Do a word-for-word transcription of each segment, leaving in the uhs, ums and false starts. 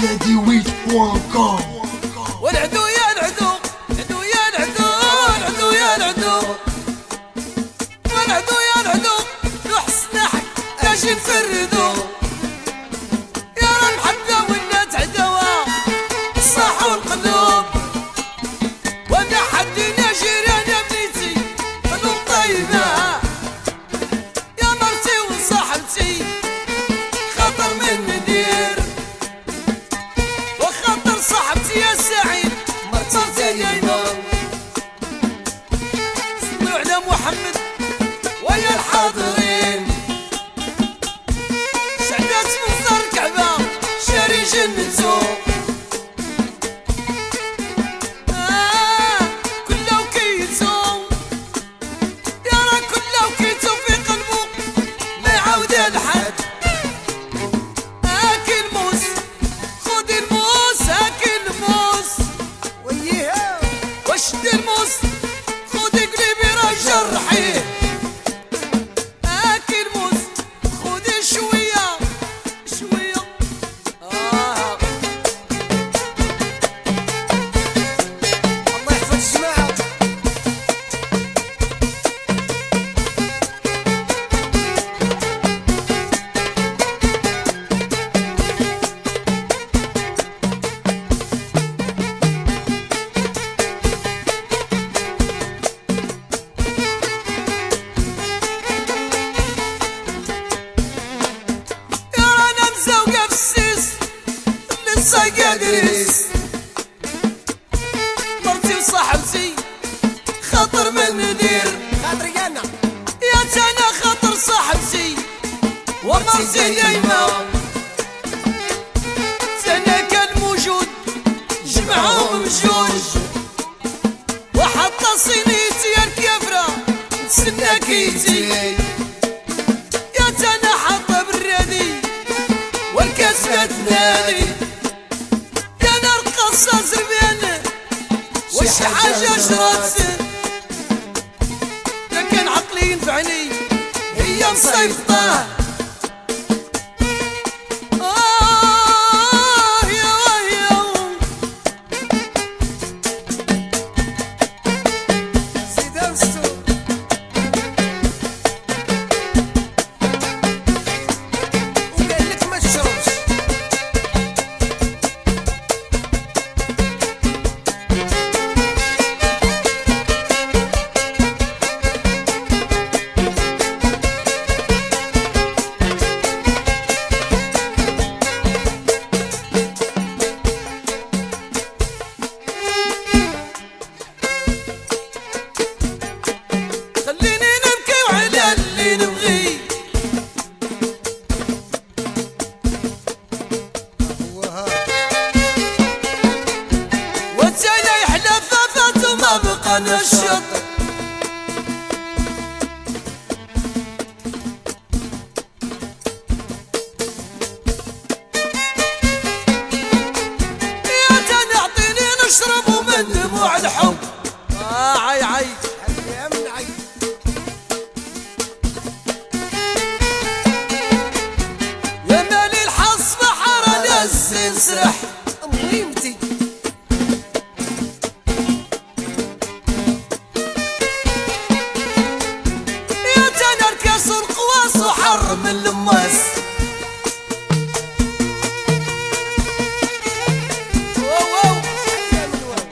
بلادي ويت بوان كوم. والعدو يا العدو، العدو يا العدو، العدو يا العدو، والعدو يا العدو نحس نحك باش نفردو. يا راه المحبة ولات عداوة الصح والقلوب، وانا حدينا جيران يا بنيتي قلوب طيبة. يا مرتي وصاحبتي خاطر من ندير، وخاطر صاحبتي يا سعيد مرتي دايما. صلوا على محمد ويا الحاضرين، سعدات منظر الكعبة شاري جنتو. آه كله وكيتو، يا راه كله وكيتو في قلبه ما يعاود لحد. هاكي الموس خذي الموس، هاكي الموس وياه وشدي الموس خذي قلبي راه جرحيه. هاكي الموس خذي شوية شوية. آه الله يحفظ الجماعة. يا رانا مزوقة في السيس لسه قادريس، مرتي وصاحبتي خاطر من ندير. خاطري انا يا تانا خاطر صاحبتي ومرتي دايما. تانا كان موجود جمعهم بجوج، وحط صينيتي يا الكافرة نتسنى كيتي. يا تانا حاطة برادي والكاس تنادي. يا نار قصة زربان وش حاجة جرات، لكن عقلي ينفعني هي مصيفطة. آه يا ويا سيدي مستور وقال لك ما تشربش. خليني نبكي وعلى اللي نبغي. وتانا يحلى فافات وما بقى نشط. يا تانا اعطيني نشرب من دموع الحب. آه عي عي يا من عيد يا مالي الحظ بحر ناس نسرح. مهمتي يا تانا الكاس والقواس وحر من الماس. واو واو يا من واو.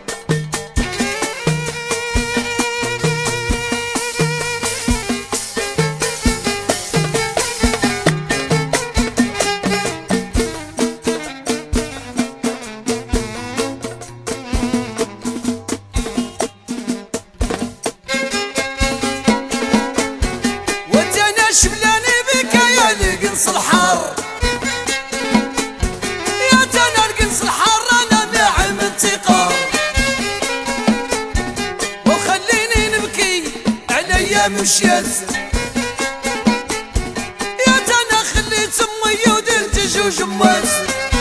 وتانا شبلاني بك يا القنص الحار. يا تانا القنص الحار انا ناعم انتقام. وخليني نبكي عليا مشيت. يا تانا خليت امي ودلت جوج موات.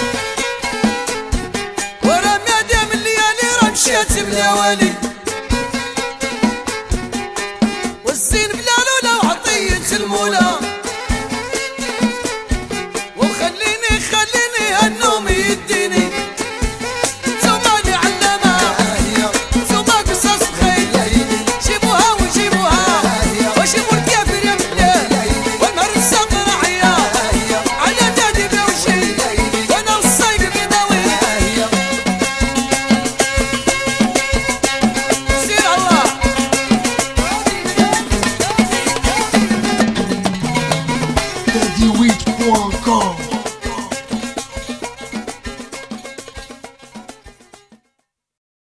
ورا ما دام الليالي راه مشيت بلاوالي. والزين بلا لولا وعطية المولى. وخليني خليني هالنوم يديني com